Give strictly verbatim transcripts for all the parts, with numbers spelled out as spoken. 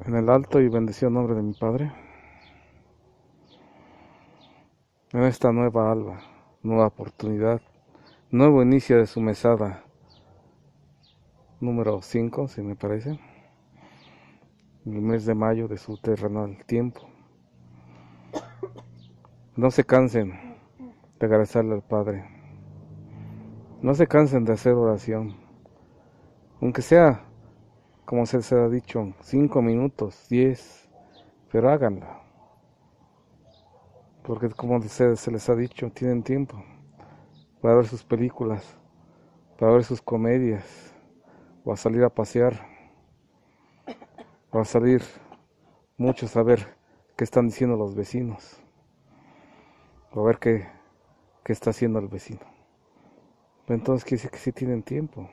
En el alto y bendecido nombre de mi Padre, en esta nueva alba, nueva oportunidad, nuevo inicio de su mesada, número cinco, si me parece, el mes de mayo de su terrenal tiempo. No se cansen de agradecerle al Padre, no se cansen de hacer oración, aunque sea, como se les ha dicho, cinco minutos, diez, pero háganla, porque como se, se les ha dicho, tienen tiempo para ver sus películas, para ver sus comedias, o a salir a pasear, o a salir muchos a ver qué están diciendo los vecinos, o a ver qué, qué está haciendo el vecino. Entonces quiere decir que sí tienen tiempo.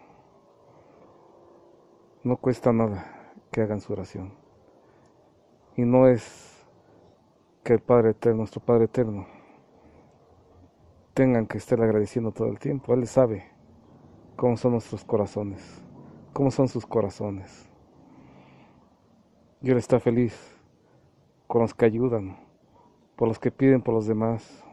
No cuesta nada que hagan su oración. Y no es que el Padre Eterno, nuestro Padre Eterno, tengan que estar agradeciendo todo el tiempo. Él sabe cómo son nuestros corazones, cómo son sus corazones. Y Él está feliz con los que ayudan, por los que piden por los demás,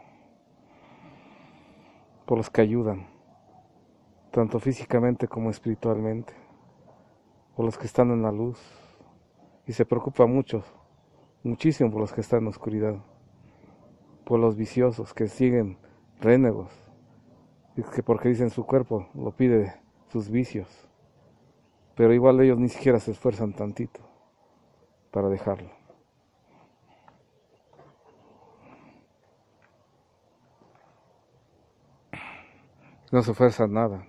por los que ayudan, tanto físicamente como espiritualmente, por los que están en la luz. Y se preocupa mucho, muchísimo por los que están en la oscuridad, por los viciosos que siguen rénegos, y que porque dicen su cuerpo lo pide sus vicios, pero igual ellos ni siquiera se esfuerzan tantito para dejarlo. No se esfuerzan nada.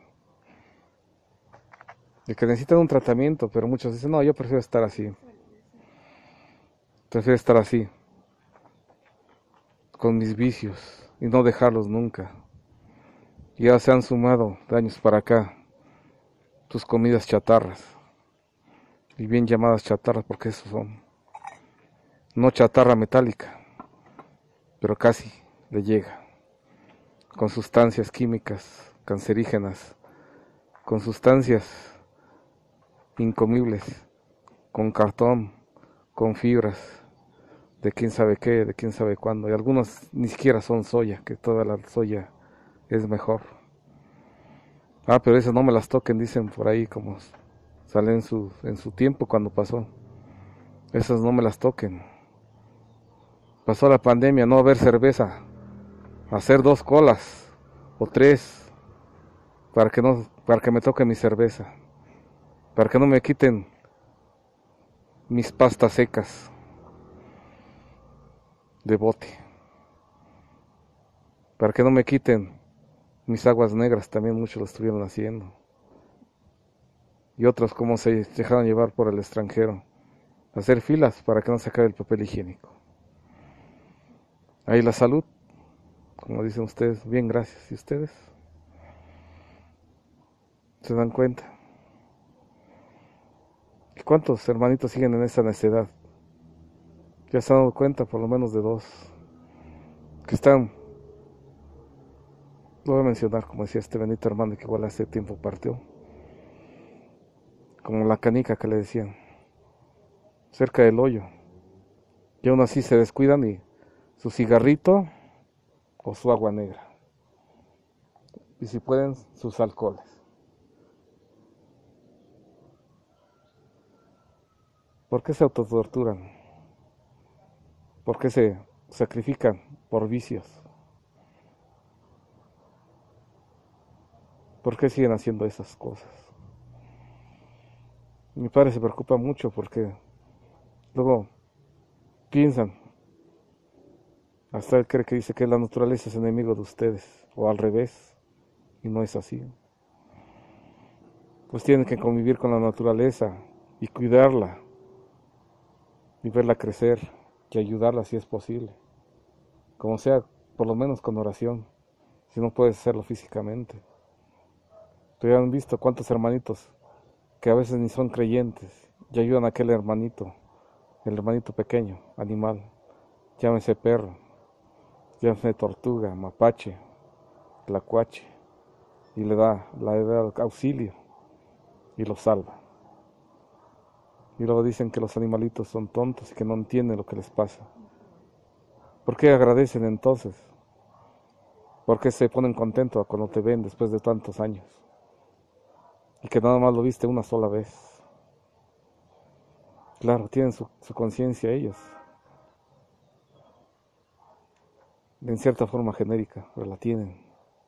Y que necesitan un tratamiento, pero muchos dicen, no, yo prefiero estar así. Prefiero estar así, con mis vicios, y no dejarlos nunca. Ya se han sumado de años para acá tus comidas chatarras, y bien llamadas chatarras porque eso son. No chatarra metálica, pero casi le llega. Con sustancias químicas cancerígenas, con sustancias incomibles, con cartón, con fibras, de quién sabe qué, de quién sabe cuándo, y algunos ni siquiera son soya, que toda la soya es mejor. Ah, pero esas no me las toquen, dicen por ahí, como sale en su, en su tiempo cuando pasó. Esas no me las toquen. Pasó la pandemia, no haber cerveza, hacer dos colas o tres para que no, para que me toque mi cerveza, para que no me quiten mis pastas secas de bote, para que no me quiten mis aguas negras, también muchos lo estuvieron haciendo, y otros como se dejaron llevar por el extranjero, hacer filas para que no se acabe el papel higiénico. Ahí la salud, como dicen ustedes, bien, gracias. ¿Y ustedes? ¿Se dan cuenta? ¿Y cuántos hermanitos siguen en esa necedad? Ya se han dado cuenta por lo menos de dos, que están, lo voy a mencionar, como decía este bendito hermano que igual hace tiempo partió, como la canica que le decían, cerca del hoyo, y aún así se descuidan y su cigarrito o su agua negra, y si pueden sus alcoholes. ¿Por qué se autotorturan? ¿Por qué se sacrifican por vicios? ¿Por qué siguen haciendo esas cosas? Mi padre se preocupa mucho porque luego piensan, hasta él cree que dice que la naturaleza es enemigo de ustedes, o al revés, y no es así. Pues tienen que convivir con la naturaleza y cuidarla, y verla crecer, y ayudarla si es posible, como sea, por lo menos con oración, si no puedes hacerlo físicamente. Pero ya han visto cuántos hermanitos que a veces ni son creyentes, y ayudan a aquel hermanito, el hermanito pequeño, animal, llámese perro, llámese tortuga, mapache, tlacuache, y le da, le da auxilio y lo salva. Y luego dicen que los animalitos son tontos y que no entienden lo que les pasa. ¿Por qué agradecen entonces? ¿Por qué se ponen contentos cuando te ven después de tantos años? Y que nada más lo viste una sola vez. Claro, tienen su, su conciencia ellos. En cierta forma genérica, pero la tienen.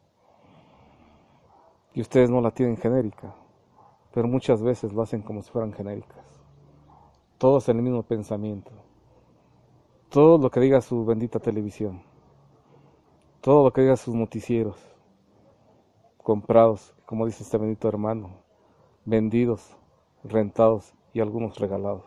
Y ustedes no la tienen genérica, pero muchas veces lo hacen como si fueran genéricas. Todos en el mismo pensamiento. Todo lo que diga su bendita televisión. Todo lo que diga sus noticieros. Comprados, como dice este bendito hermano. Vendidos, rentados y algunos regalados.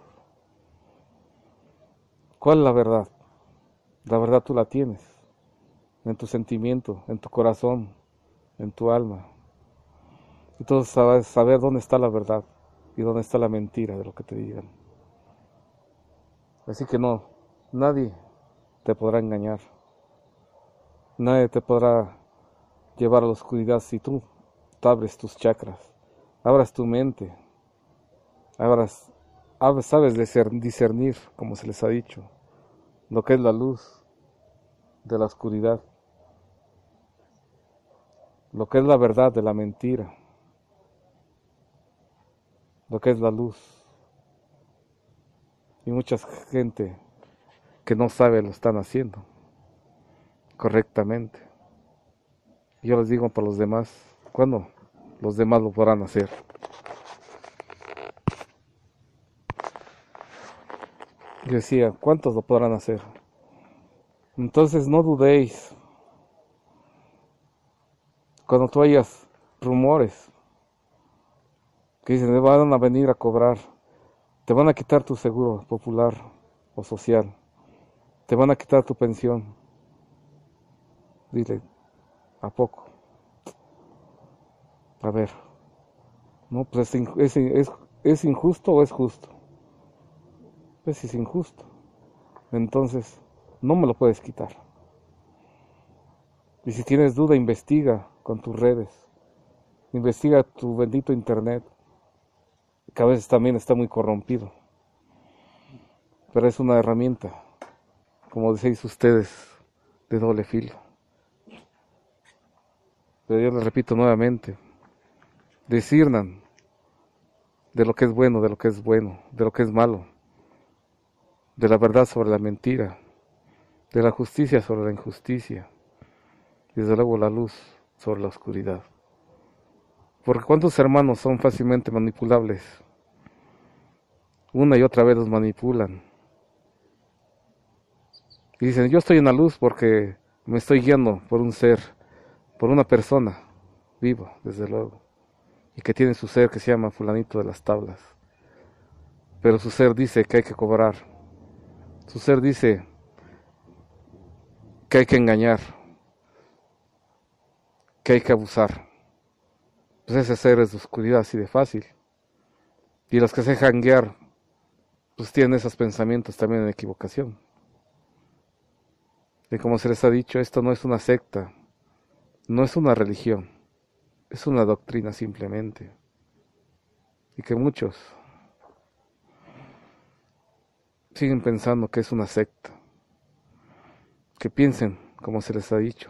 ¿Cuál es la verdad? La verdad tú la tienes. En tu sentimiento, en tu corazón, en tu alma. Entonces sabes saber dónde está la verdad y dónde está la mentira de lo que te digan. Así que no, nadie te podrá engañar. Nadie te podrá llevar a la oscuridad si tú te abres tus chakras, abras tu mente, abras, abres, sabes discernir, como se les ha dicho, lo que es la luz de la oscuridad, lo que es la verdad de la mentira, lo que es la luz. Y mucha gente que no sabe lo están haciendo correctamente. Yo les digo para los demás, ¿cuándo los demás lo podrán hacer? Yo decía, ¿cuántos lo podrán hacer? Entonces no dudéis. Cuando tú hayas rumores que dicen, te van a venir a cobrar, te van a quitar tu seguro popular o social, te van a quitar tu pensión. Dile, ¿a poco? A ver, no, pues es, es, es, ¿es injusto o es justo? Pues es injusto. Entonces, no me lo puedes quitar. Y si tienes duda, investiga con tus redes. Investiga tu bendito internet, que a veces también está muy corrompido. Pero es una herramienta, como decís ustedes, de doble filo. Pero yo les repito nuevamente, disciernan de lo que es bueno, de lo que es bueno, de lo que es malo, de la verdad sobre la mentira, de la justicia sobre la injusticia, y desde luego la luz sobre la oscuridad. Porque ¿cuántos hermanos son fácilmente manipulables? Una y otra vez los manipulan. Y dicen, yo estoy en la luz porque me estoy guiando por un ser, por una persona viva, desde luego, y que tiene su ser que se llama fulanito de las tablas. Pero su ser dice que hay que cobrar. Su ser dice que hay que engañar, que hay que abusar. Pues ese ser es de oscuridad, así de fácil. Y los que se dejan guiar, pues tienen esos pensamientos también en equivocación. Y como se les ha dicho, esto no es una secta, no es una religión, es una doctrina simplemente. Y que muchos siguen pensando que es una secta. Que piensen, como se les ha dicho.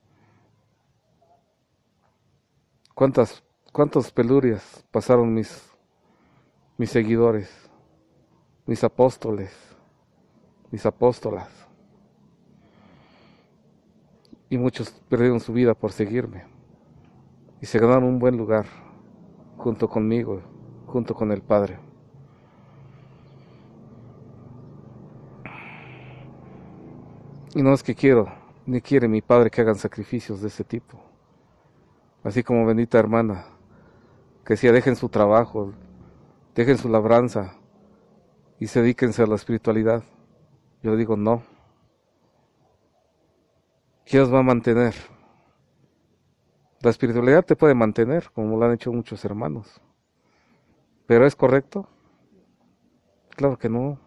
¿Cuántas, cuántas pelurias pasaron mis, mis seguidores, mis apóstoles, mis apóstolas? Y muchos perdieron su vida por seguirme. Y se ganaron un buen lugar junto conmigo, junto con el Padre. Y no es que quiero, ni quiere mi Padre que hagan sacrificios de ese tipo. Así como bendita hermana, que decía, dejen su trabajo, dejen su labranza y se dedíquense a la espiritualidad. Yo le digo, no. ¿Quién os va a mantener? La espiritualidad te puede mantener, como lo han hecho muchos hermanos. ¿Pero es correcto? Claro que no.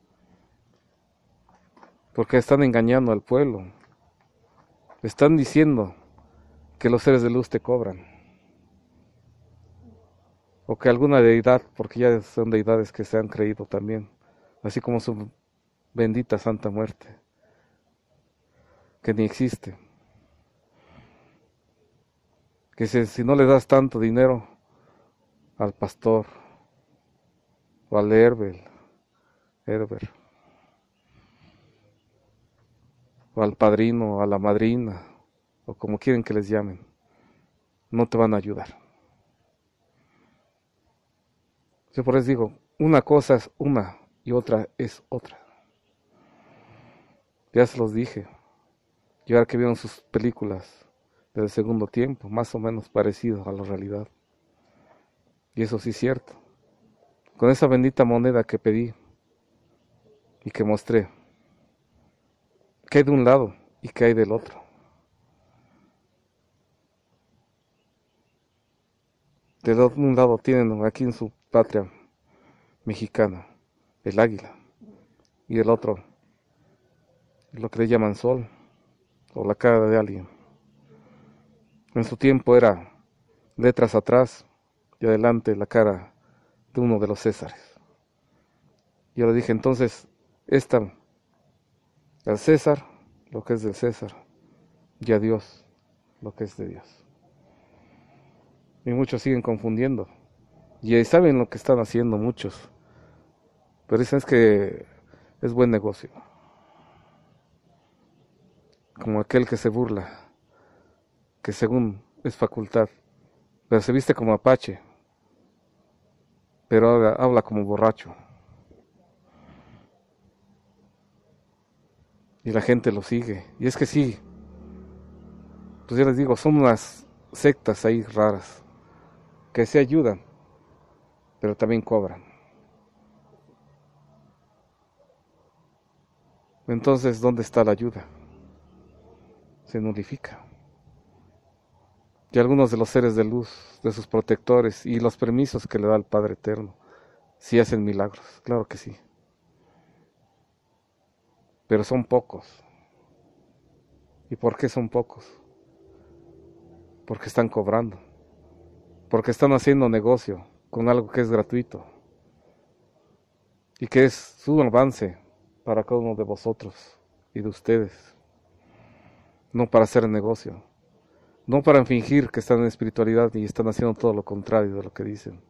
Porque están engañando al pueblo. Están diciendo que los seres de luz te cobran. o que alguna deidad, porque ya son deidades que se han creído también, así como su bendita Santa Muerte, que ni existe. Que si, si no le das tanto dinero al pastor, o al Herbel, Herber, o al padrino, o a la madrina, o como quieren que les llamen, no te van a ayudar. Yo por eso digo, una cosa es una y otra es otra. Ya se los dije, y ahora que vieron sus películas del segundo tiempo, más o menos parecido a la realidad. Y eso sí es cierto. Con esa bendita moneda que pedí y que mostré, ¿qué hay de un lado y qué hay del otro? De un lado tienen aquí en su patria mexicana el águila, y el otro lo que le llaman sol, o la cara de alguien. En su tiempo era letras atrás y adelante la cara de uno de los Césares. Yo le dije entonces, esta al César lo que es del César, y a Dios lo que es de Dios. Y muchos siguen confundiendo, y saben lo que están haciendo muchos, pero dicen es que es buen negocio. Como aquel que se burla, que según es facultad, pero se viste como apache, pero habla, habla como borracho. Y la gente lo sigue. Y es que sí, pues ya les digo, son unas sectas ahí raras, que se ayudan, pero también cobran. Entonces, ¿dónde está la ayuda? Se nulifica. Y algunos de los seres de luz, de sus protectores y los permisos que le da el Padre Eterno, sí hacen milagros, claro que sí. Pero son pocos. ¿Y por qué son pocos? Porque están cobrando. Porque están haciendo negocio con algo que es gratuito. Y que es su avance para cada uno de vosotros y de ustedes. No para hacer negocio. No para fingir que están en espiritualidad y están haciendo todo lo contrario de lo que dicen.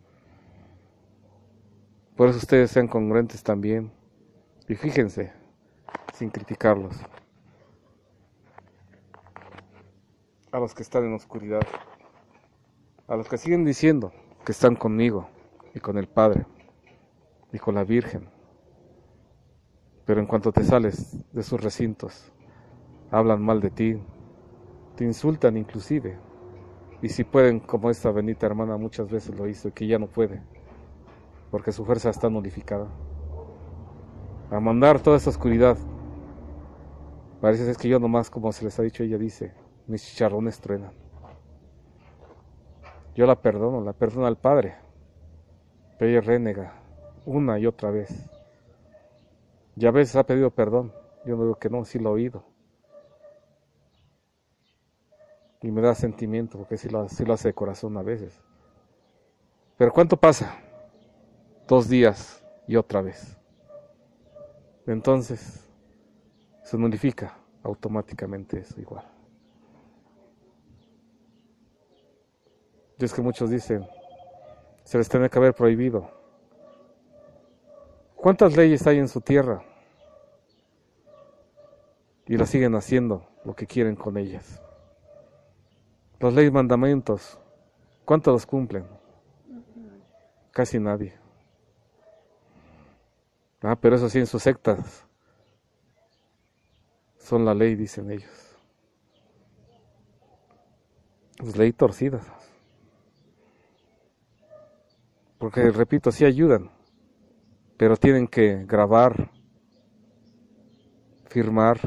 Por eso ustedes sean congruentes también. Y fíjense, sin criticarlos, a los que están en oscuridad, a los que siguen diciendo que están conmigo y con el Padre y con la Virgen, pero en cuanto te sales de sus recintos, hablan mal de ti, te insultan inclusive, y si pueden, como esta bendita hermana muchas veces lo hizo y que ya no puede, porque su fuerza está nulificada, a mandar toda esa oscuridad. Parece es que yo nomás, como se les ha dicho, ella dice, mis chicharrones truenan. Yo la perdono, la perdono al Padre, pero ella renega una y otra vez. Y a veces ha pedido perdón, yo no digo que no, sí lo he oído. Y me da sentimiento, porque sí lo, sí lo hace de corazón a veces. Pero ¿cuánto pasa? Dos días y otra vez. Entonces se nulifica automáticamente eso igual. Y es que muchos dicen, se les tiene que haber prohibido. ¿Cuántas leyes hay en su tierra? Y las siguen haciendo lo que quieren con ellas. Las leyes, mandamientos, ¿cuántos los cumplen? Casi nadie. Ah, pero eso sí, en sus sectas son la ley, dicen ellos. Es ley torcida. Porque, repito, sí ayudan, pero tienen que grabar, firmar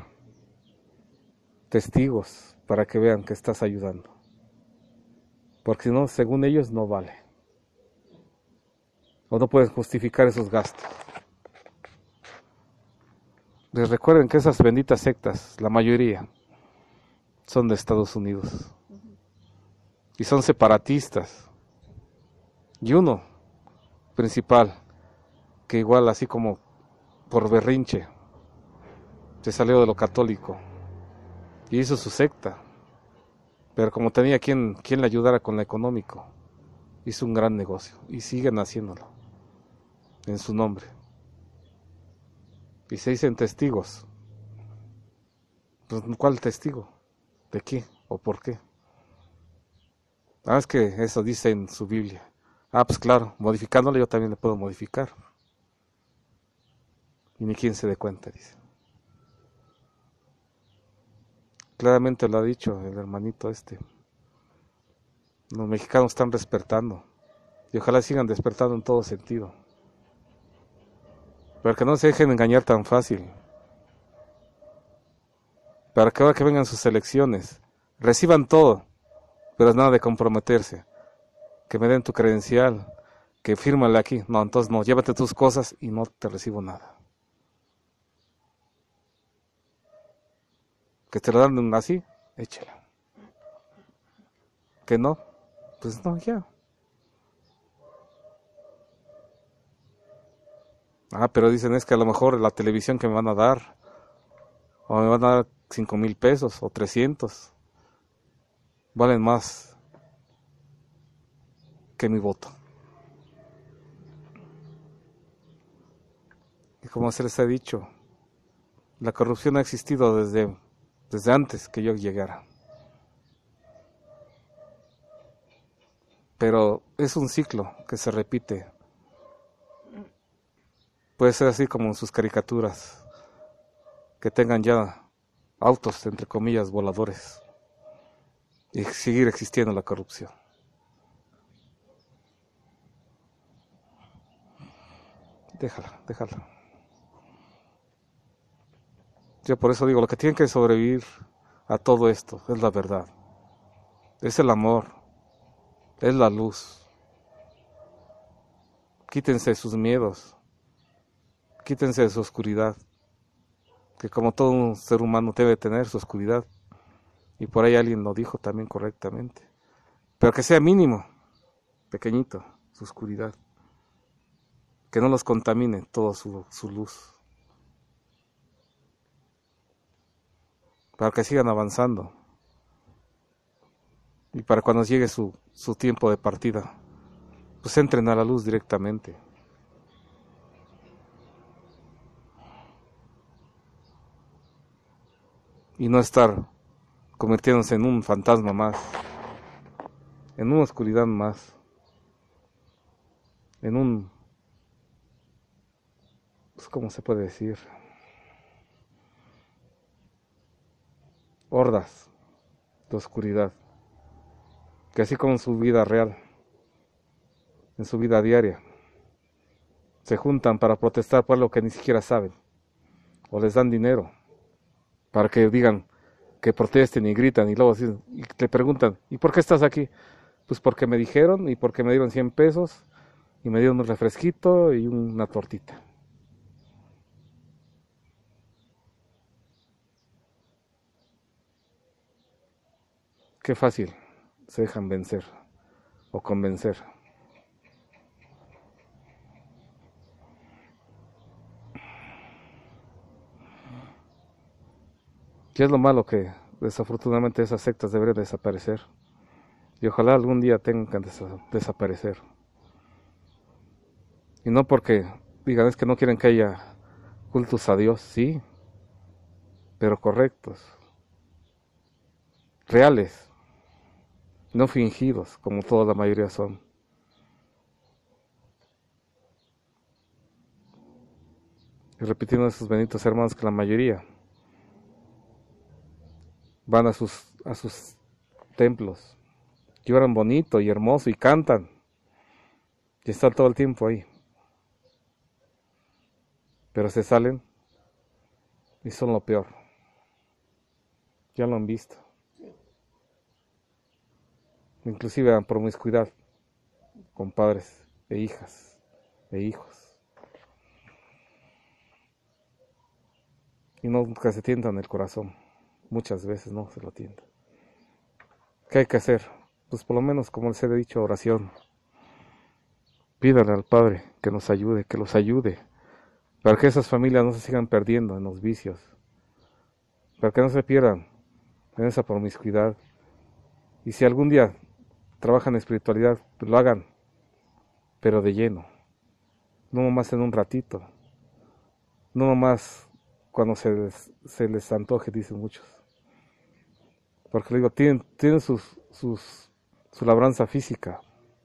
testigos para que vean que estás ayudando. Porque si no, según ellos, no vale. O no pueden justificar esos gastos. Les recuerden que esas benditas sectas, la mayoría, son de Estados Unidos. Y son separatistas. Y uno principal, que igual así como por berrinche, se salió de lo católico y hizo su secta, pero como tenía quien, quien le ayudara con lo económico, hizo un gran negocio y siguen haciéndolo en su nombre. Y se dicen testigos. Pues, ¿cuál testigo? ¿De qué? ¿O por qué? Ah, es que eso dice en su Biblia. Ah, pues claro, modificándole yo también le puedo modificar. Y ni quien se dé cuenta, dice. Claramente lo ha dicho el hermanito este. Los mexicanos están despertando. Y ojalá sigan despertando en todo sentido. Pero que no se dejen engañar tan fácil. Para que ahora que vengan sus elecciones, reciban todo, pero es nada de comprometerse. Que me den tu credencial, que fírmale aquí. No, entonces no, llévate tus cosas y no te recibo nada. Que te lo dan así, échela. Que no, pues no, ya. Ah, pero dicen es que a lo mejor la televisión que me van a dar, o me van a dar cinco mil pesos o trescientos, valen más que mi voto. Y como se les ha dicho, la corrupción ha existido desde, desde antes que yo llegara. Pero es un ciclo que se repite. Puede ser así como en sus caricaturas, que tengan ya autos, entre comillas, voladores, y seguir existiendo la corrupción. Déjala, déjala. Yo por eso digo, lo que tienen que sobrevivir a todo esto es la verdad. Es el amor. Es la luz. Quítense sus miedos. Quítense de su oscuridad. Que como todo un ser humano debe tener su oscuridad. Y por ahí alguien lo dijo también correctamente. Pero que sea mínimo, pequeñito, su oscuridad. Que no los contamine toda su, su luz. Para que sigan avanzando. Y para cuando llegue su, su tiempo de partida, pues entren a la luz directamente. Y no estar convirtiéndose en un fantasma más, en una oscuridad más, en un, pues, ¿cómo se puede decir? Hordas de oscuridad, que así como en su vida real, en su vida diaria, se juntan para protestar por lo que ni siquiera saben, o les dan dinero para que digan que protesten y gritan, y luego y le preguntan, ¿y por qué estás aquí? Pues porque me dijeron, y porque me dieron cien pesos, y me dieron un refresquito y una tortita. Qué fácil se dejan vencer o convencer. ¿Qué es lo malo? Que desafortunadamente esas sectas deberían desaparecer. Y ojalá algún día tengan que des- desaparecer. Y no porque digan es que no quieren que haya cultos a Dios, sí, pero correctos, reales, no fingidos, como toda la mayoría son. Y repitiendo a esos benditos hermanos que la mayoría van a sus, a sus templos, lloran bonito y hermoso y cantan, y están todo el tiempo ahí. Pero se salen y son lo peor. Ya lo han visto. Inclusive dan promiscuidad con padres e hijas e hijos. Y nunca se tientan el corazón. Muchas veces no se lo tientan. ¿Qué hay que hacer? Pues por lo menos, como les he dicho, oración. Pídale al Padre que nos ayude, que los ayude, para que esas familias no se sigan perdiendo en los vicios, para que no se pierdan en esa promiscuidad. Y si algún día trabajan en espiritualidad, pues lo hagan, pero de lleno, no nomás en un ratito, no nomás cuando se les, se les antoje, dicen muchos. Porque le digo, tienen, tienen sus, sus, su labranza física,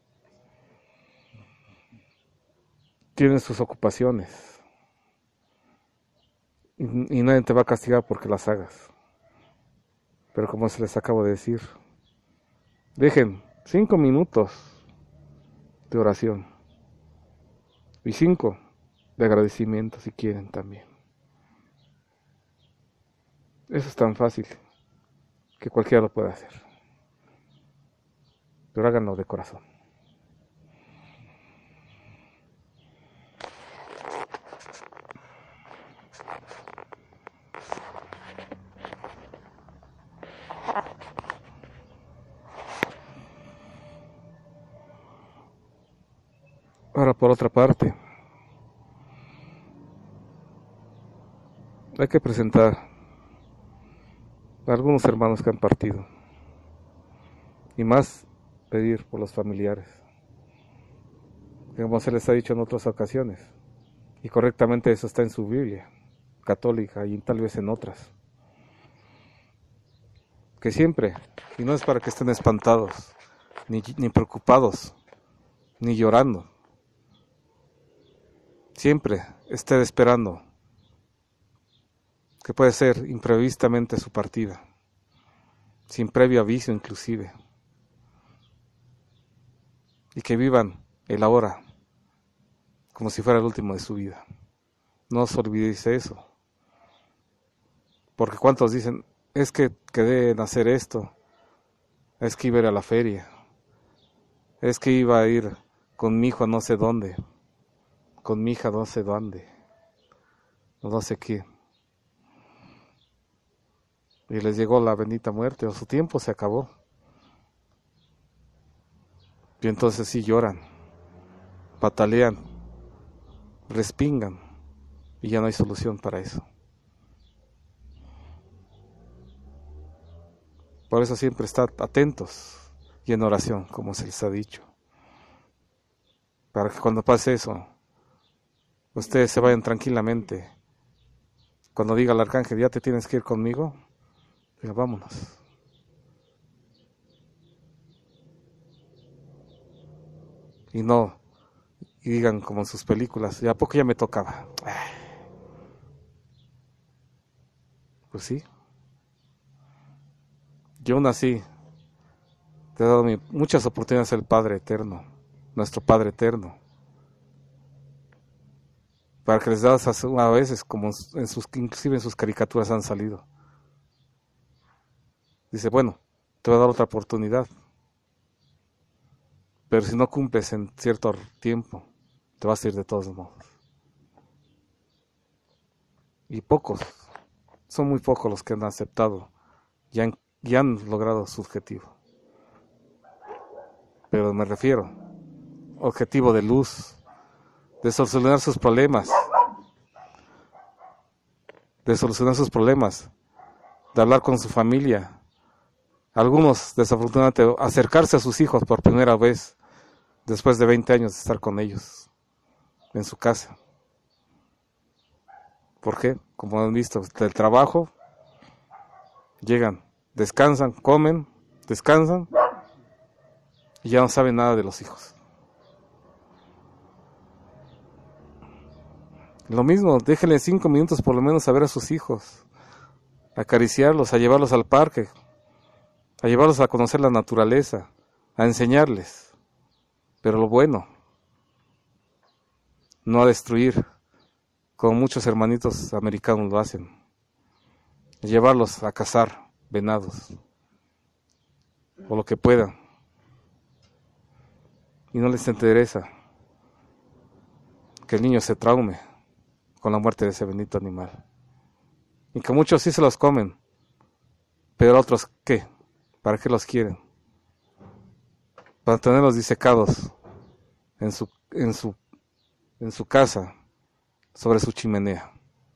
tienen sus ocupaciones, y, y nadie te va a castigar porque las hagas. Pero como se les acabo de decir, dejen cinco minutos de oración y cinco de agradecimiento si quieren también. Eso es tan fácil que cualquiera lo puede hacer, pero háganlo de corazón. Ahora, por otra parte, hay que presentar a algunos hermanos que han partido, y más pedir por los familiares, como se les ha dicho en otras ocasiones, y correctamente eso está en su Biblia católica y tal vez en otras, que siempre, y no es para que estén espantados, ni, ni preocupados, ni llorando, siempre estén esperando que puede ser imprevistamente su partida, sin previo aviso inclusive, y que vivan el ahora como si fuera el último de su vida. No os olvidéis de eso, porque cuántos dicen, es que quedé en hacer esto, es que iba a ir a la feria, es que iba a ir con mi hijo a no sé dónde, con mi hija no sé dónde, o no sé qué, y les llegó la bendita muerte, o su tiempo se acabó, y entonces sí lloran, patalean, respingan, y ya no hay solución para eso. Por eso siempre estad atentos y en oración, como se les ha dicho, para que cuando pase eso, ustedes se vayan tranquilamente. Cuando diga el arcángel, ya te tienes que ir conmigo, diga, vámonos. Y no, y digan como en sus películas, ¿y a poco ya me tocaba? Pues sí. Yo nací, te he dado muchas oportunidades el Padre Eterno, nuestro Padre Eterno, para que les das a veces, como en sus, inclusive en sus caricaturas han salido. Dice, bueno, te voy a dar otra oportunidad, pero si no cumples en cierto tiempo, te vas a ir de todos modos. Y pocos, son muy pocos los que han aceptado y han, y han logrado su objetivo. Pero me refiero, objetivo de luz, de solucionar sus problemas, de solucionar sus problemas, de hablar con su familia. Algunos, desafortunadamente, acercarse a sus hijos por primera vez, después de veinte años de estar con ellos, en su casa. ¿Por qué? Como han visto, del trabajo, llegan, descansan, comen, descansan, y ya no saben nada de los hijos. Lo mismo, déjenle cinco minutos por lo menos a ver a sus hijos, a acariciarlos, a llevarlos al parque, a llevarlos a conocer la naturaleza, a enseñarles, pero lo bueno, no a destruir, como muchos hermanitos americanos lo hacen, a llevarlos a cazar venados, o lo que puedan, y no les interesa que el niño se traume con la muerte de ese bendito animal, y que muchos sí se los comen, pero otros, ¿qué? ¿Para qué los quieren? Para tenerlos disecados en su, en su, en su casa, sobre su chimenea.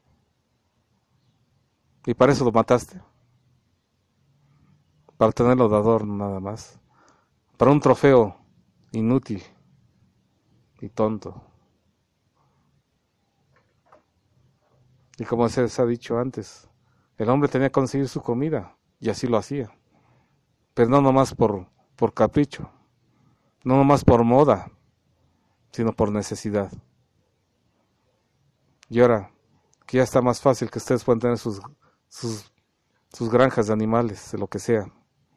Y para eso lo mataste. Para tenerlo de adorno nada más. Para un trofeo inútil y tonto. Y como se les ha dicho antes, el hombre tenía que conseguir su comida, y así lo hacía. Pero no nomás por, por capricho, no nomás por moda, sino por necesidad. Y ahora, que ya está más fácil que ustedes puedan tener sus, sus, sus granjas de animales, de lo que sea,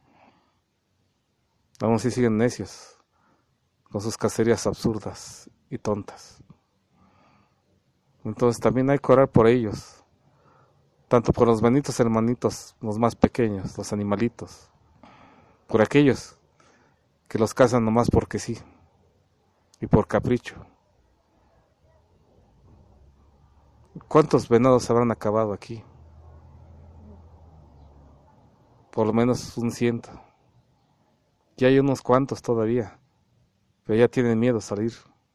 aún así siguen necios, con sus cacerías absurdas y tontas. Entonces también hay que orar por ellos, tanto por los benditos hermanitos, los más pequeños, los animalitos, por aquellos que los cazan nomás porque sí, y por capricho. ¿Cuántos venados habrán acabado aquí? Por lo menos un ciento. Y hay unos cuantos todavía, pero ya tienen miedo a salir.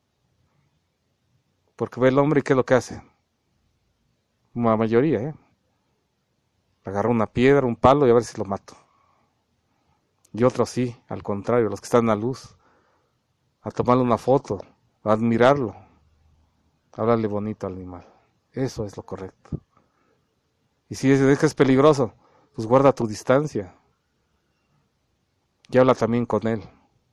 Porque ve el hombre y ¿qué es lo que hace? La mayoría, ¿eh? Agarra una piedra, un palo y a ver si lo mato. Y otros sí, al contrario, los que están a luz, a tomarle una foto, a admirarlo, a hablarle bonito al animal. Eso es lo correcto. Y si ves que es peligroso, pues guarda tu distancia. Y habla también con él.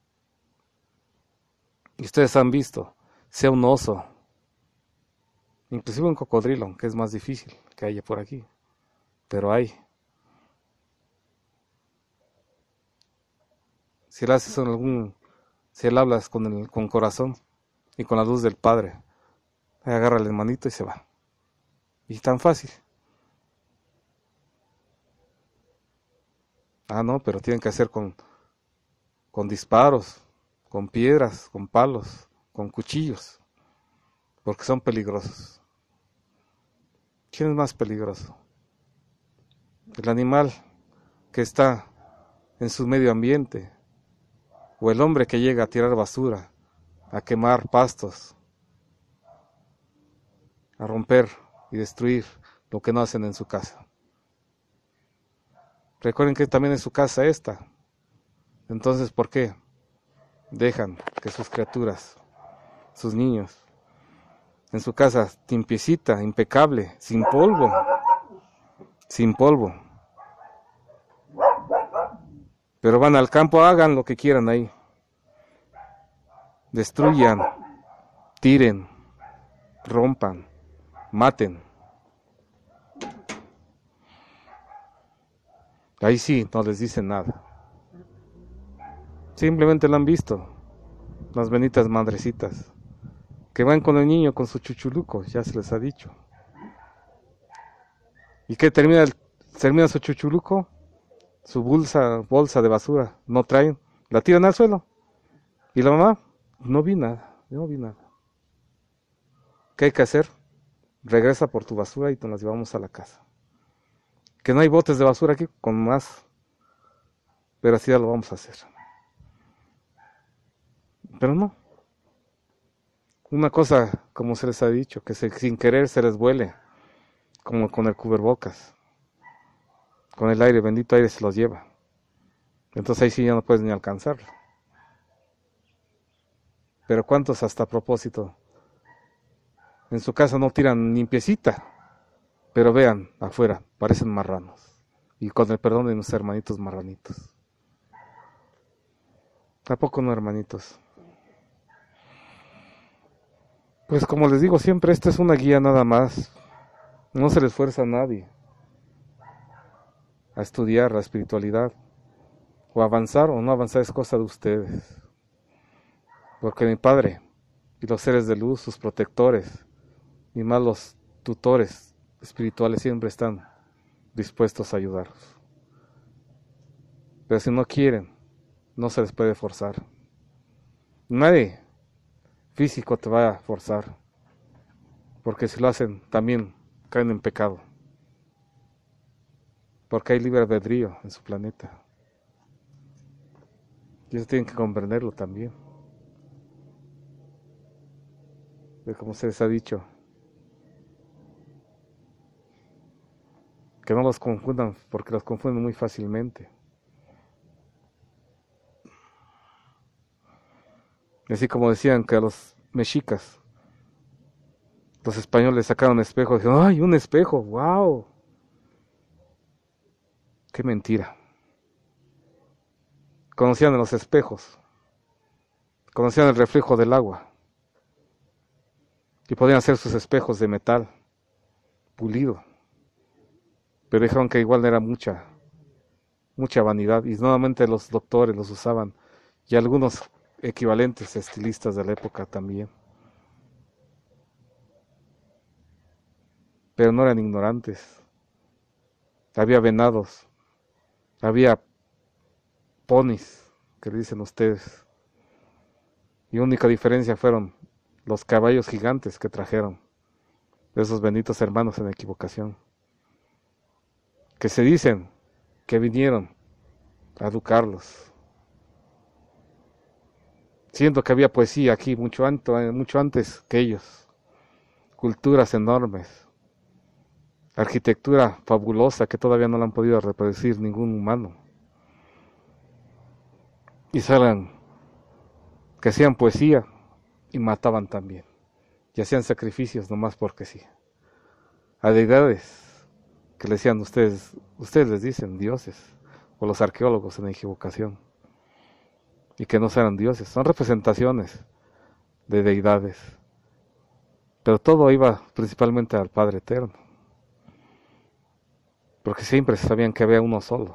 Y ustedes han visto, sea un oso, inclusive un cocodrilo, aunque es más difícil que haya por aquí, pero hay. Si le haces en algún, si él hablas con el con corazón y con la luz del Padre, ahí agarra el hermanito y se va. Y tan fácil. Ah, no, pero tienen que hacer con, con disparos, con piedras, con palos, con cuchillos, porque son peligrosos. ¿Quién es más peligroso? ¿El animal que está en su medio ambiente? ¿O el hombre que llega a tirar basura, a quemar pastos, a romper y destruir lo que no hacen en su casa? Recuerden que también es su casa esta. Entonces, ¿por qué dejan que sus criaturas, sus niños, en su casa limpiecita, impecable, sin polvo, sin polvo? Pero van al campo, hagan lo que quieran ahí. Destruyan, tiren, rompan, maten. Ahí sí, no les dicen nada. Simplemente lo han visto, las benitas madrecitas, que van con el niño con su chuchuluco, ya se les ha dicho. ¿Y qué termina, el, termina su chuchuluco? Su bolsa, bolsa de basura, no traen, la tiran al suelo. Y la mamá, no vi nada, no vi nada. ¿Qué hay que hacer? Regresa por tu basura y nos las llevamos a la casa. Que no hay botes de basura aquí, con más, pero así ya lo vamos a hacer. Pero no. Una cosa, como se les ha dicho, que se, sin querer se les vuele, como con el cubrebocas. Con el aire, bendito aire se los lleva. Entonces ahí sí ya no puedes ni alcanzarlo. Pero ¿cuántos hasta a propósito? En su casa no tiran limpiecita, pero vean, afuera, parecen marranos. Y con el perdón de nuestros hermanitos marranitos. ¿A poco no, hermanitos? Pues como les digo siempre, esta es una guía nada más. No se les fuerza a nadie a estudiar la espiritualidad. O avanzar o no avanzar es cosa de ustedes. Porque mi Padre y los seres de luz, sus protectores, y más los tutores espirituales siempre están dispuestos a ayudarlos. Pero si no quieren, no se les puede forzar. Nadie físico te va a forzar, porque si lo hacen también caen en pecado, porque hay libre albedrío en su planeta. Y eso tienen que comprenderlo también. de como se les ha dicho, que no los confundan, porque los confunden muy fácilmente. Así como decían que a los mexicas, los españoles sacaron espejos, dijeron, ¡ay, un espejo! ¡Wow! ¡Qué mentira! Conocían los espejos, conocían el reflejo del agua, y podían hacer sus espejos de metal, pulido. Pero dijeron que igual era mucha, mucha vanidad, y nuevamente los doctores los usaban, y algunos equivalentes estilistas de la época también. Pero no eran ignorantes. Había venados, había ponis, que dicen ustedes. Y única diferencia fueron los caballos gigantes que trajeron de esos benditos hermanos en equivocación. Que se dicen que vinieron a educarlos. Siento que había poesía aquí mucho antes, mucho antes que ellos. Culturas enormes. Arquitectura fabulosa que todavía no la han podido reproducir ningún humano. Y salgan que hacían poesía y mataban también. Y hacían sacrificios nomás porque sí. A deidades que le decían ustedes, ustedes les dicen dioses, o los arqueólogos en equivocación. Y que no serán dioses, son representaciones de deidades. Pero todo iba principalmente al Padre Eterno. Porque siempre sabían que había uno solo.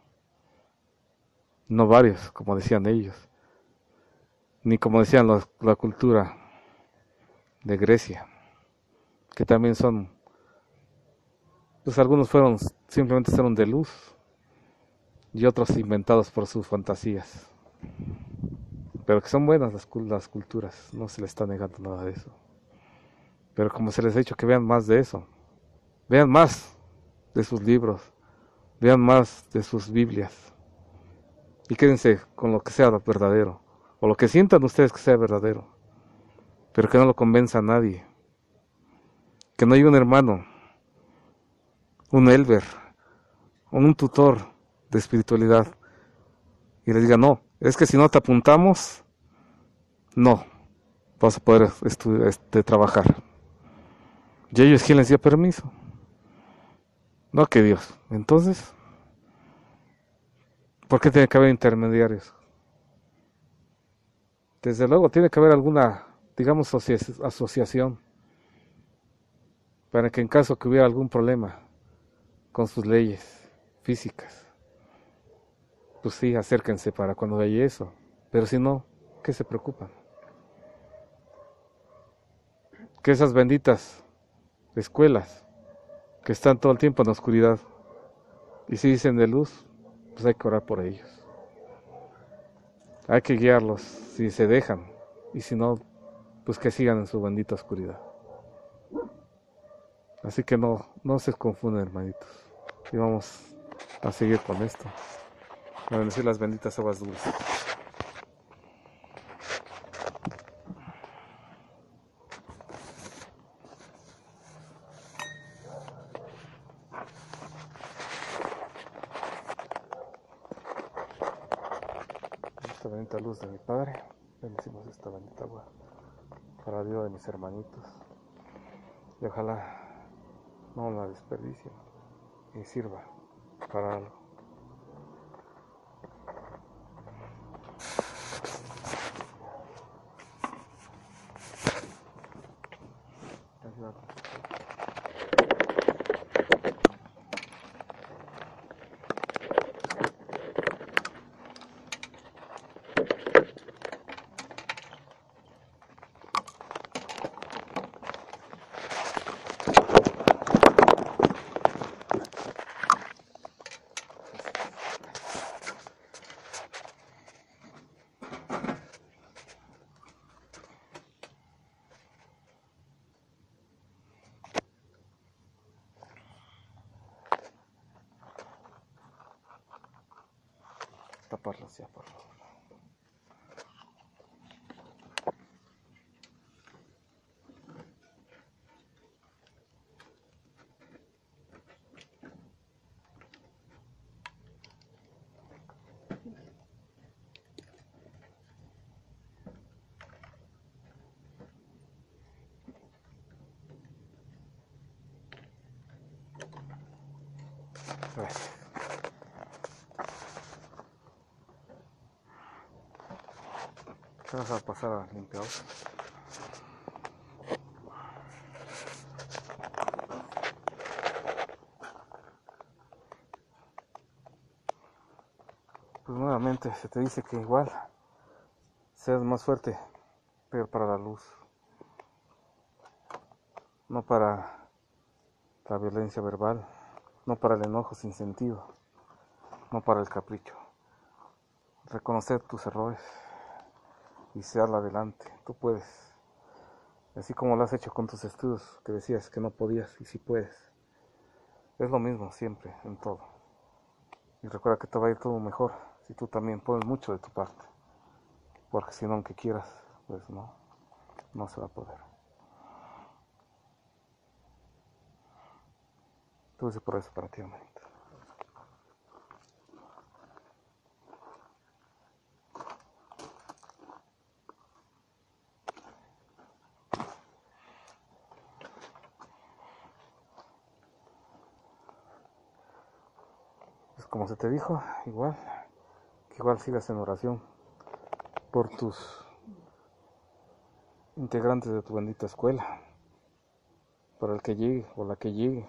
No varios, como decían ellos. Ni como decían los, la cultura de Grecia. Que también son, pues algunos fueron, simplemente fueron de luz. Y otros inventados por sus fantasías. Pero que son buenas las, las culturas. No se les está negando nada de eso. Pero como se les ha dicho que vean más de eso. Vean más de sus libros. Vean más de sus Biblias. Y quédense con lo que sea verdadero. O lo que sientan ustedes que sea verdadero. Pero que no lo convenza a nadie. Que no hay un hermano, un elber, o un tutor de espiritualidad. Y les diga, no, es que si no te apuntamos, no vas a poder estudiar, este, trabajar. Y ellos, ¿quién les dio permiso? No que Dios. Entonces, ¿por qué tiene que haber intermediarios? Desde luego tiene que haber alguna, digamos, asocia- asociación para que en caso que hubiera algún problema con sus leyes físicas, pues sí, acérquense para cuando haya eso. Pero si no, ¿qué se preocupan? Que esas benditas escuelas que están todo el tiempo en la oscuridad y si dicen de luz, pues hay que orar por ellos. Hay que guiarlos si se dejan y si no, pues que sigan en su bendita oscuridad. Así que no, no se confunden, hermanitos. Y vamos a seguir con esto. A bendecir las benditas aguas dulces. Esta bendita luz de mi Padre, bendecimos esta bendita agua para Dios de mis hermanitos. Y ojalá no la desperdicien y sirva para algo. Ayúdanos. Taparlos ya, por favor. Gracias. Vamos a pasar a limpiar. Pues nuevamente se te dice que igual seas más fuerte, pero para la luz, no para la violencia verbal, no para el enojo sin sentido, no para el capricho. Reconocer tus errores y seguir adelante. Tú puedes, así como lo has hecho con tus estudios, que decías que no podías y sí puedes. Es lo mismo siempre, en todo. Y recuerda que te va a ir todo mejor si tú también pones mucho de tu parte. Porque si no, aunque quieras, pues no, no se va a poder. Entonces por eso para ti, hermanito. Pues como se te dijo, igual, que igual sigas en oración por tus integrantes de tu bendita escuela, para el que llegue o la que llegue,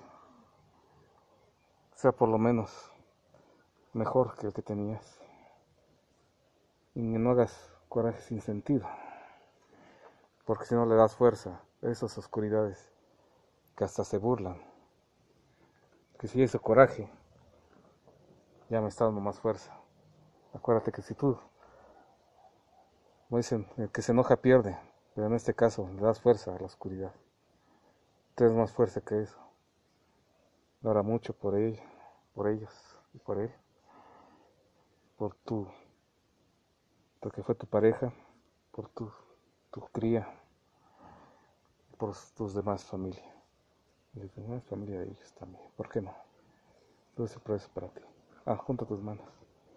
sea por lo menos mejor que el que tenías. Y no hagas coraje sin sentido, porque si no le das fuerza a esas oscuridades que hasta se burlan. Que si ese coraje ya me está dando más fuerza. Acuérdate que si tú, como dicen, el que se enoja pierde, pero en este caso le das fuerza a la oscuridad. Tienes más fuerza que eso. Ora mucho por ella, por ellos y por él, por tu, porque fue tu pareja, por tu, tu cría, por tus demás familias. Y la demás familia de ellos también. ¿Por qué no? Entonces por eso para ti. Ah, junta tus manos.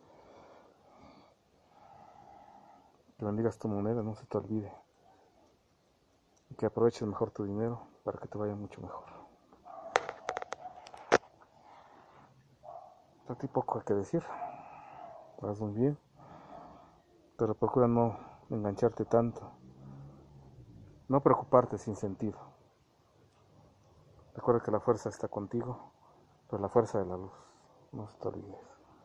Que bendigas tu moneda, no se te olvide. Y que aproveches mejor tu dinero para que te vaya mucho mejor. A ti poco hay que decir. Vas muy bien. Pero procura no engancharte tanto. No preocuparte sin sentido. Recuerda que la fuerza está contigo, pero la fuerza de la luz. No se te olvide.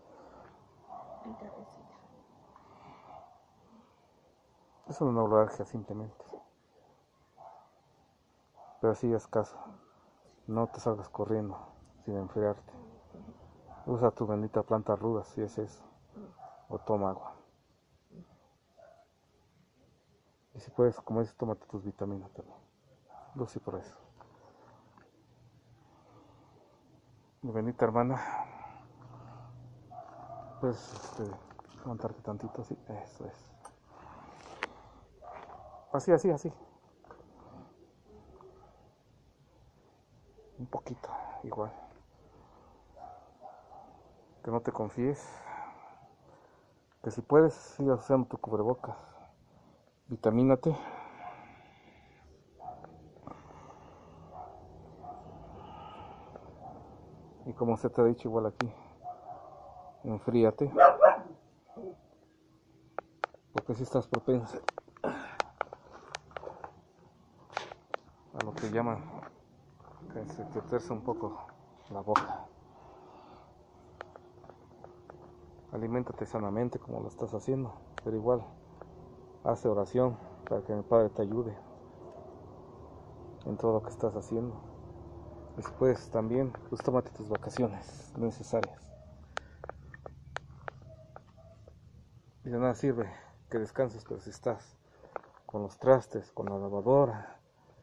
Es una neuralgia simplemente. Pero si haz caso. No te salgas corriendo sin enfriarte. Usa tu bendita planta ruda si es eso. O toma agua. Y si puedes, como dices, tómate tus vitaminas también. Luz y por eso. Mi bendita hermana. Puedes este, levantarte tantito así. Eso es. Así, así, así. Un poquito, igual. Que no te confíes. Que si puedes, sigas usando tu cubrebocas. Vitamínate. Y como se te ha dicho igual aquí, enfríate. Porque si estás propenso a lo que llaman que se te terce un poco la boca. Aliméntate sanamente como lo estás haciendo, pero igual hace oración para que el Padre te ayude en todo lo que estás haciendo. Después también, pues tómate tus vacaciones necesarias. Y de nada sirve que descanses, pero si estás con los trastes, con la lavadora,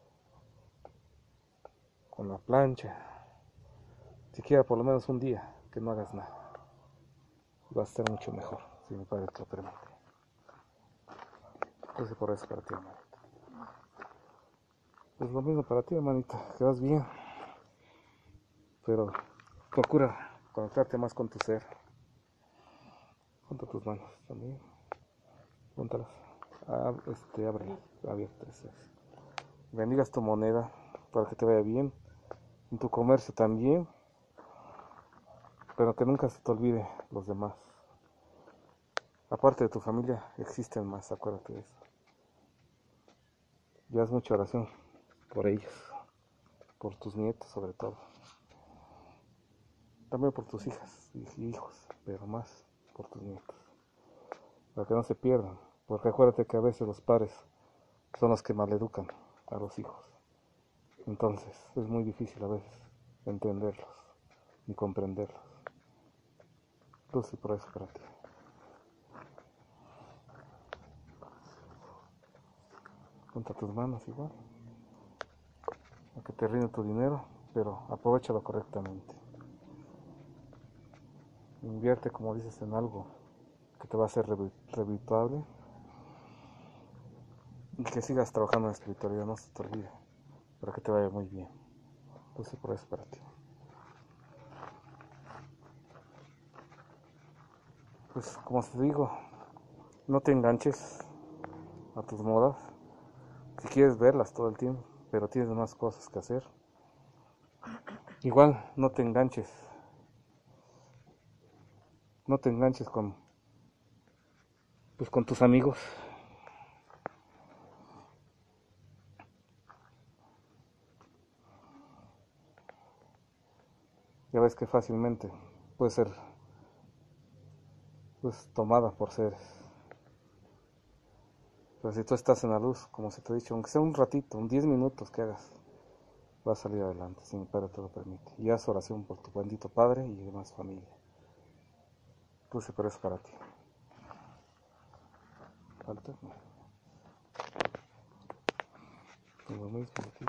con la plancha, siquiera por lo menos un día que no hagas nada, va a estar mucho mejor si mi Padre te lo permite. Entonces por eso para ti, hermanita. Pues lo mismo para ti, hermanita, que vas bien, pero procura conectarte más con tu ser. Junta tus manos también, júntalas, ah, este, ábrelas, abiertas. Bendigas tu moneda para que te vaya bien, en tu comercio también, pero que nunca se te olvide los demás. Aparte de tu familia, existen más, acuérdate de eso. Y haz mucha oración por ellos, por tus nietos sobre todo. También por tus hijas y hijos, pero más por tus nietos. Para que no se pierdan, porque acuérdate que a veces los padres son los que maleducan a los hijos. Entonces es muy difícil a veces entenderlos y comprenderlos. Lucy, por eso para ti. Junta tus manos igual, a que te rinde tu dinero, pero aprovechalo correctamente. Invierte, como dices, en algo que te va a ser redituable y que sigas trabajando en espiritualidad, no se te olvide, para que te vaya muy bien. Lucy, por eso para ti. Pues como te digo, no te enganches a tus modas. Si quieres verlas todo el tiempo, pero tienes más cosas que hacer. Igual no te enganches. No te enganches con pues con tus amigos. Ya ves que fácilmente puede ser pues tomada por seres. Pero si tú estás en la luz, como se te ha dicho, aunque sea un ratito, un diez minutos que hagas, vas a salir adelante, si mi Padre te lo permite. Y haz oración por tu bendito Padre y demás familia. Puse por eso para ti. Falta. Lo mismo aquí.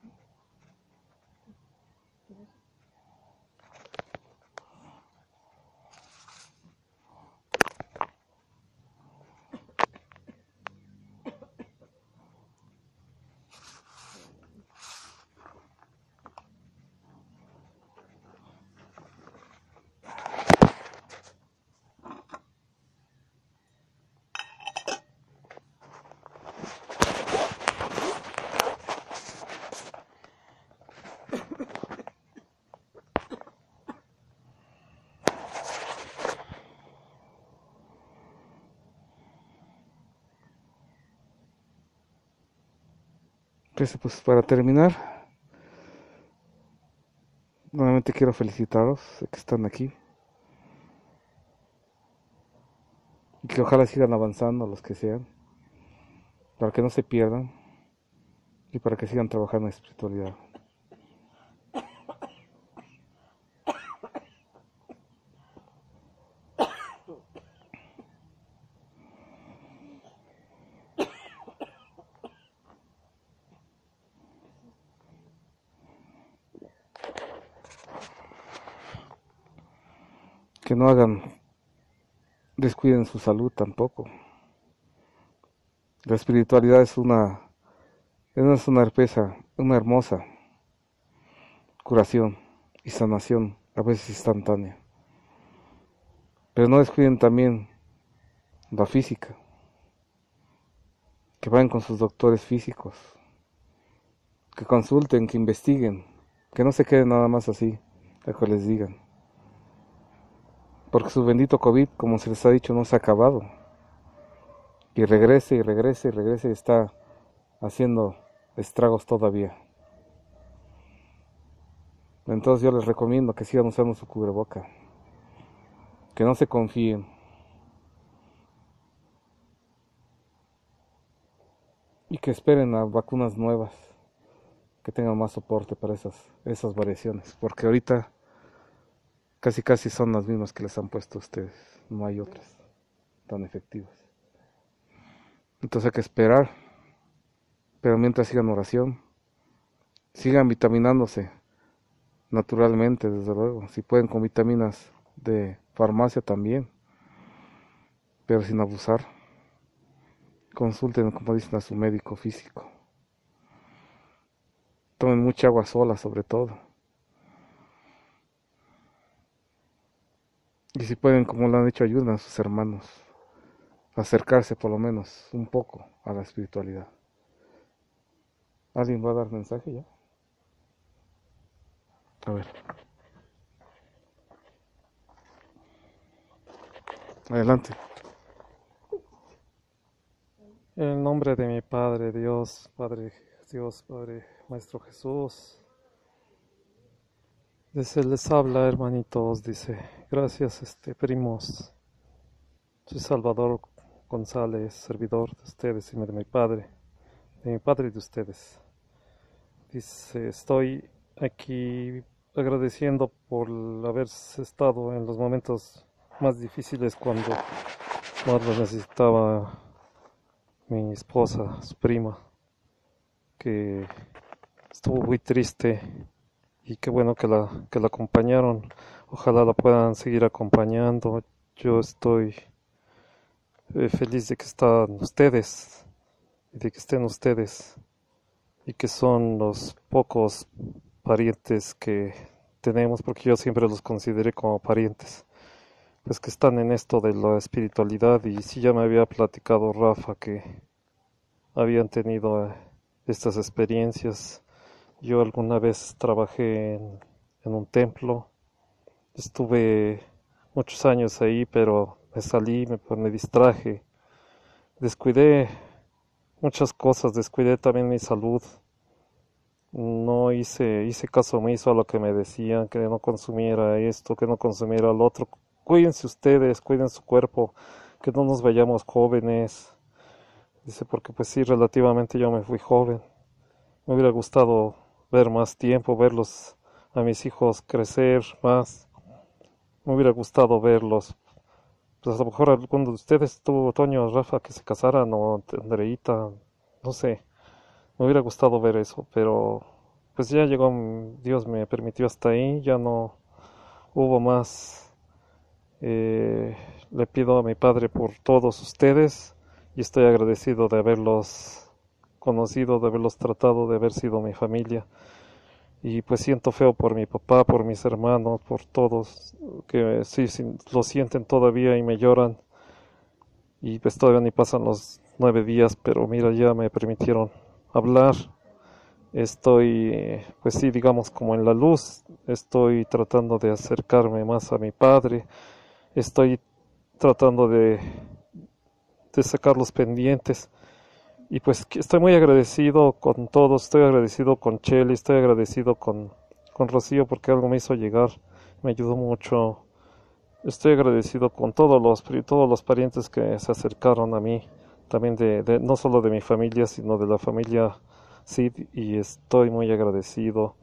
Entonces, pues para terminar, nuevamente quiero felicitaros de que están aquí. Y que ojalá sigan avanzando los que sean, para que no se pierdan y para que sigan trabajando en espiritualidad. Que no hagan, descuiden su salud tampoco. La espiritualidad es una, es una herpesa, una hermosa curación y sanación, a veces instantánea. Pero no descuiden también la física, que vayan con sus doctores físicos, que consulten, que investiguen, que no se queden nada más así, a que les digan. Porque su bendito COVID, como se les ha dicho, no se ha acabado. Y regrese y regrese y regrese y está haciendo estragos todavía. Entonces yo les recomiendo que sigan usando su cubreboca, que no se confíen y que esperen a vacunas nuevas que tengan más soporte para esas, esas variaciones, porque ahorita casi casi son las mismas que les han puesto a ustedes, no hay otras tan efectivas. Entonces hay que esperar, pero mientras sigan oración, sigan vitaminándose naturalmente, desde luego, si pueden con vitaminas de farmacia también, pero sin abusar. Consulten, como dicen, a su médico físico. Tomen mucha agua sola, sobre todo. Y si pueden, como lo han dicho, ayuden a sus hermanos a acercarse por lo menos un poco a la espiritualidad. ¿Alguien va a dar mensaje ya? A ver. Adelante. En el nombre de mi Padre Dios, Padre Dios, Padre Maestro Jesús. Dice, les habla, hermanitos, dice, gracias, este, primos. Soy Salvador González, servidor de ustedes y de mi Padre, de mi Padre y de ustedes. Dice, estoy aquí agradeciendo por haber estado en los momentos más difíciles cuando más lo necesitaba mi esposa, su prima, que estuvo muy triste y qué bueno que la, que la acompañaron. Ojalá la puedan seguir acompañando. Yo estoy eh, feliz de que están ustedes y de que estén ustedes y que son los pocos parientes que tenemos, porque yo siempre los consideré como parientes, pues que están en esto de la espiritualidad. Y sí, ya me había platicado Rafa que habían tenido eh, estas experiencias. Yo alguna vez trabajé en, en un templo, estuve muchos años ahí, pero me salí, me, me distraje, descuidé muchas cosas, descuidé también mi salud. No hice, hice caso omiso a lo que me decían, que no consumiera esto, que no consumiera lo otro. Cuídense ustedes, cuiden su cuerpo, que no nos vayamos jóvenes. Dice, porque pues sí, relativamente yo me fui joven. Me hubiera gustado ver más tiempo, verlos a mis hijos crecer más. Me hubiera gustado verlos. Pues a lo mejor alguno de ustedes tuvo Toño, Rafa, que se casaran, o Andreita, no sé. Me hubiera gustado ver eso, pero pues ya llegó, Dios me permitió hasta ahí, ya no hubo más. Eh, le pido a mi Padre por todos ustedes y estoy agradecido de haberlos conocido, de haberlos tratado, de haber sido mi familia. Y pues siento feo por mi papá, por mis hermanos, por todos, que sí, sí lo sienten todavía y me lloran. Y pues todavía ni pasan los nueve días, pero mira, ya me permitieron hablar. Estoy, pues sí, digamos como en la luz, estoy tratando de acercarme más a mi Padre, estoy tratando de, de sacar los pendientes y pues estoy muy agradecido con todos, estoy agradecido con Chely, estoy agradecido con, con Rocío porque algo me hizo llegar, me ayudó mucho, estoy agradecido con todos los, todos los parientes que se acercaron a mí, también de, de no solo de mi familia, sino de la familia Sid, y estoy muy agradecido.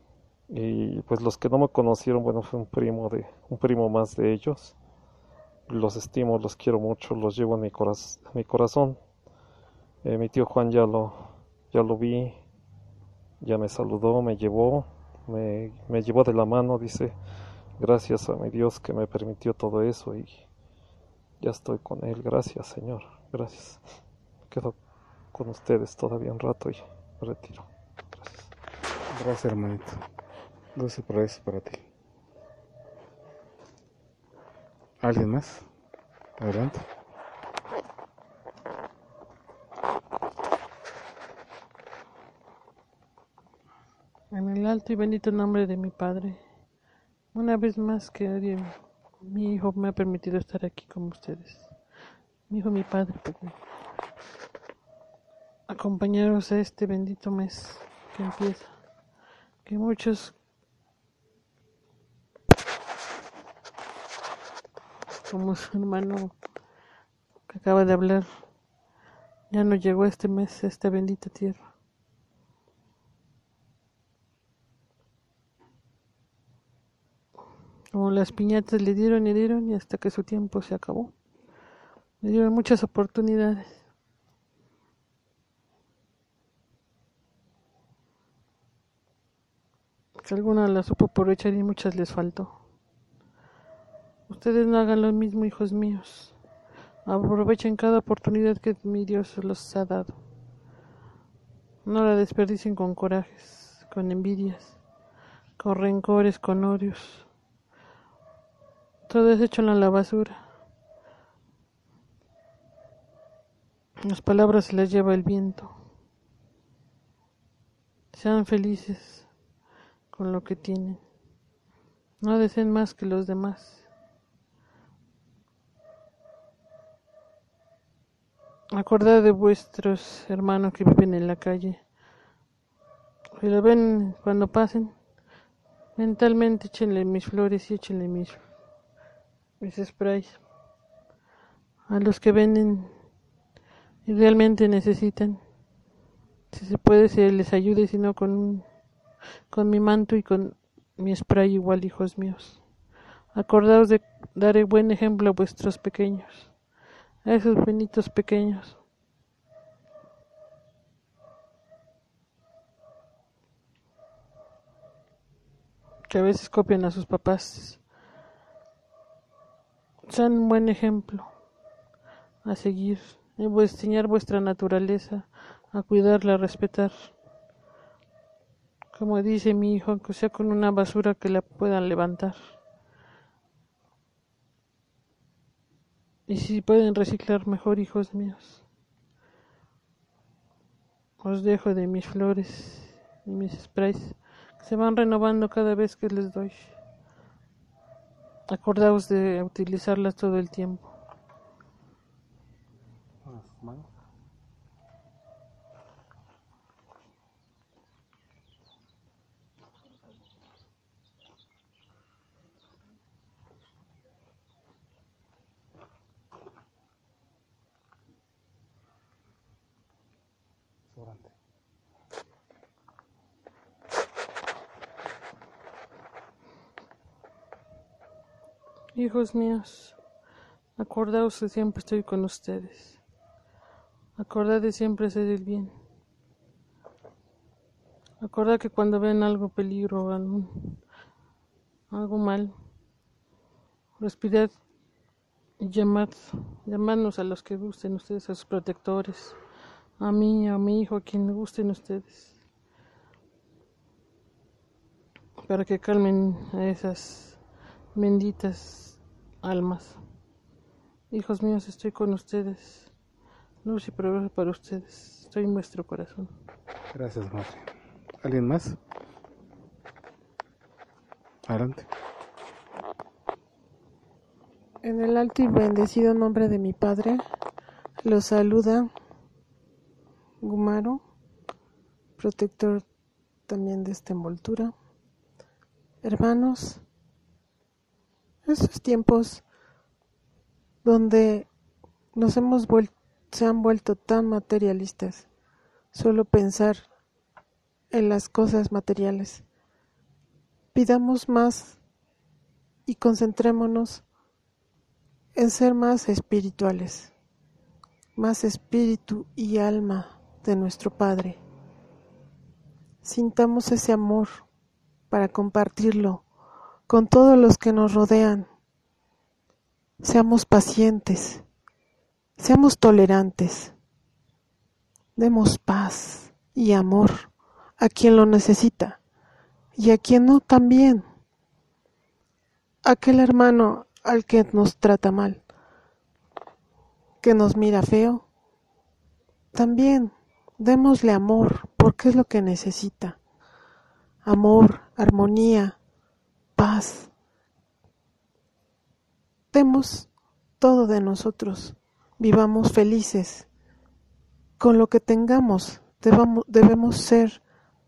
Y pues los que no me conocieron, bueno, fue un primo de, un primo más de ellos. Los estimo, los quiero mucho, los llevo en mi, coraz en mi corazón. Eh, mi tío Juan ya lo, ya lo vi, ya me saludó, me llevó, me, me llevó de la mano, dice, gracias a mi Dios que me permitió todo eso y ya estoy con él, gracias Señor, gracias. Quedo con ustedes todavía un rato y me retiro. Gracias. Gracias, hermanito. Gracias por eso para ti. ¿Alguien más? Adelante. En el alto y bendito nombre de mi Padre, una vez más que mi Hijo me ha permitido estar aquí con ustedes. Mi Hijo, mi Padre, perdón. Acompañaros a este bendito mes que empieza. Que muchos, como su hermano que acaba de hablar, ya no llegó este mes a esta bendita tierra. Como las piñatas le dieron y dieron y hasta que su tiempo se acabó. Le dieron muchas oportunidades. Que algunas las supo aprovechar y muchas les faltó. Ustedes no hagan lo mismo, hijos míos. Aprovechen cada oportunidad que mi Dios los ha dado. No la desperdicien con corajes, con envidias, con rencores, con odios. Todo es hecho en la basura. Las palabras se las lleva el viento. Sean felices con lo que tienen. No deseen más que los demás. Acordad de vuestros hermanos que viven en la calle. Si lo ven cuando pasen, mentalmente échenle mis flores y échenle mis, mis sprays. A los que venden y realmente necesitan, si se puede, se les ayude, si no con, con mi manto y con mi spray igual, hijos míos. Acordaos de dar el buen ejemplo a vuestros pequeños, a esos bonitos pequeños. Que a veces copian a sus papás. Sean un buen ejemplo a seguir, en enseñar vuestra naturaleza, a cuidarla, a respetar. Como dice mi hijo, aunque sea con una basura que la puedan levantar. Y si pueden reciclar mejor, hijos míos. Os dejo de mis flores y mis sprays, que se van renovando cada vez que les doy. Acordaos de utilizarlas todo el tiempo. Hijos míos, acordaos que siempre estoy con ustedes. Acordad de siempre hacer el bien. Acordad que cuando ven algo peligro o algo, algo mal, respirad y llamad, llamadnos a los que gusten ustedes, a sus protectores, a mí, a mi hijo, a quien gusten ustedes, para que calmen a esas benditas almas. Hijos míos, estoy con ustedes. Luz y progreso para ustedes. Estoy en vuestro corazón. Gracias, madre. ¿Alguien más? Adelante. En el alto y bendecido nombre de mi Padre, los saluda Gumaro, protector también de esta envoltura. Hermanos, estos tiempos donde nos hemos vuelto, se han vuelto tan materialistas, solo pensar en las cosas materiales. Pidamos más y concentrémonos en ser más espirituales, más espíritu y alma de nuestro Padre. Sintamos ese amor para compartirlo con todos los que nos rodean. Seamos pacientes, seamos tolerantes, demos paz y amor a quien lo necesita y a quien no también. Aquel hermano al que nos trata mal, que nos mira feo, también démosle amor porque es lo que necesita. Amor, armonía, paz. Demos todo de nosotros, vivamos felices. Con lo que tengamos, debamos, debemos ser,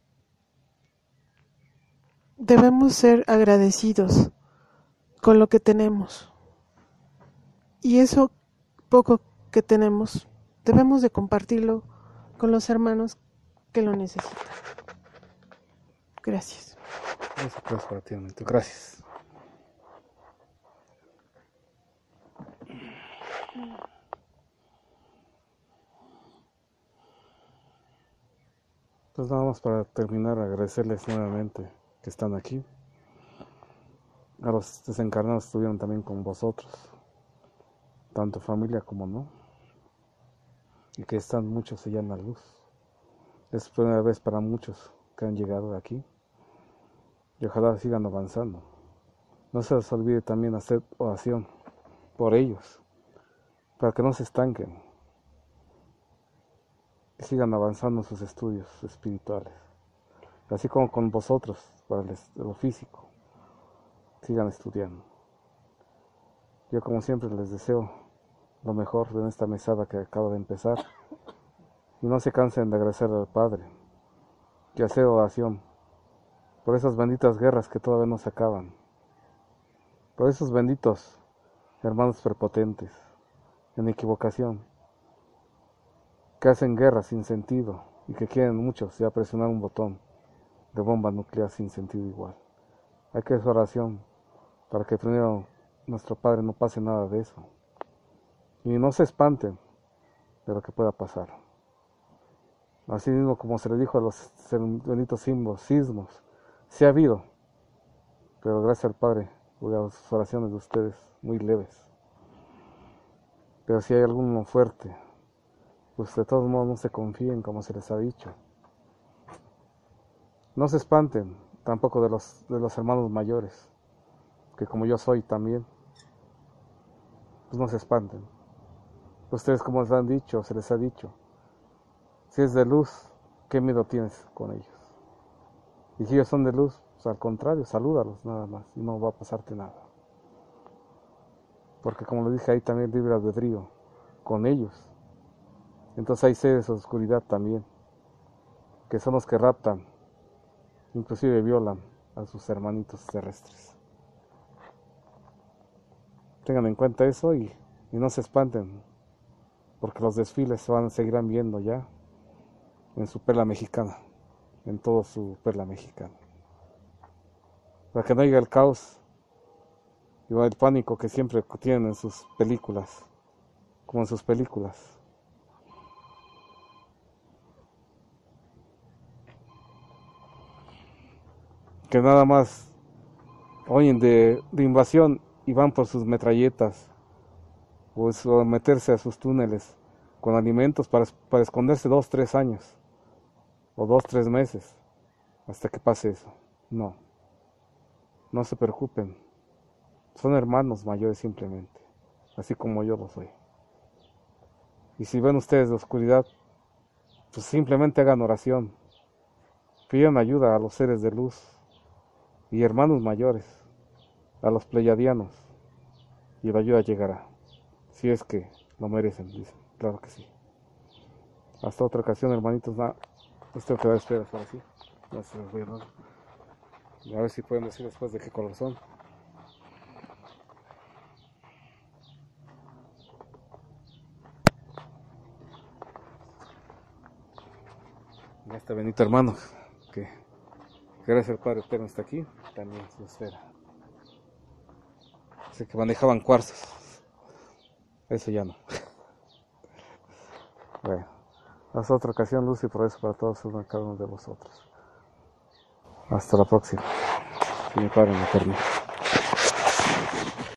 debemos ser agradecidos con lo que tenemos. Y eso poco que tenemos, debemos de compartirlo con los hermanos que lo necesitan. Gracias. Gracias para ti, Anito. Gracias. Pues nada más para terminar, agradecerles nuevamente que están aquí. A los desencarnados estuvieron también con vosotros, tanto familia como no, y que están muchos allá en la luz. Es la primera vez para muchos que han llegado de aquí, y ojalá sigan avanzando. No se les olvide también hacer oración por ellos, para que no se estanquen y sigan avanzando en sus estudios espirituales, así como con vosotros para lo físico, sigan estudiando. Yo como siempre les deseo lo mejor de esta mesada que acaba de empezar. Y no se cansen de agradecer al Padre y hacer oración por esas benditas guerras que todavía no se acaban, por esos benditos hermanos prepotentes en equivocación que hacen guerras sin sentido y que quieren muchos ya presionar un botón de bomba nuclear sin sentido igual. Hay que hacer oración para que primero nuestro Padre no pase nada de eso y no se espanten de lo que pueda pasar. Así mismo como se le dijo a los benditos símbolos, sismos, sí ha habido, pero gracias al Padre, voy a las oraciones de ustedes muy leves. Pero si hay alguno fuerte, pues de todos modos no se confíen como se les ha dicho. No se espanten tampoco de los, de los hermanos mayores, que como yo soy también, pues no se espanten. Ustedes como les han dicho, se les ha dicho, si es de luz, ¿qué miedo tienes con ellos? Y si ellos son de luz, pues al contrario, salúdalos nada más y no va a pasarte nada. Porque como lo dije, ahí también libre albedrío con ellos. Entonces hay seres de oscuridad también, que son los que raptan, inclusive violan a sus hermanitos terrestres. Tengan en cuenta eso y, y no se espanten, porque los desfiles se van a seguir viendo ya en su perla mexicana, en todo su perla mexicana. Para que no haya el caos y el pánico que siempre tienen en sus películas, como en sus películas. Que nada más oyen de, de invasión y van por sus metralletas o, o meterse a sus túneles con alimentos para, para esconderse dos, tres años o dos, tres meses hasta que pase eso. No, no se preocupen, son hermanos mayores simplemente, así como yo lo soy. Y si ven ustedes de oscuridad, pues simplemente hagan oración, pidan ayuda a los seres de luz y hermanos mayores, a los pleyadianos, y la ayuda llegará, si es que lo merecen, dicen, claro que sí. Hasta otra ocasión, hermanitos, nada, les tengo que dar esperas ahora sí, no se los voy a dar. Y a ver si pueden decir después de qué color son. Y este bendito hermano, que gracias al Padre Eterno está aquí, también su esfera. Así que manejaban cuarzos. Eso ya no. Bueno, hasta otra ocasión, luz y progreso para todos y cada uno de vosotros. Hasta la próxima. Que mi Padre me permita.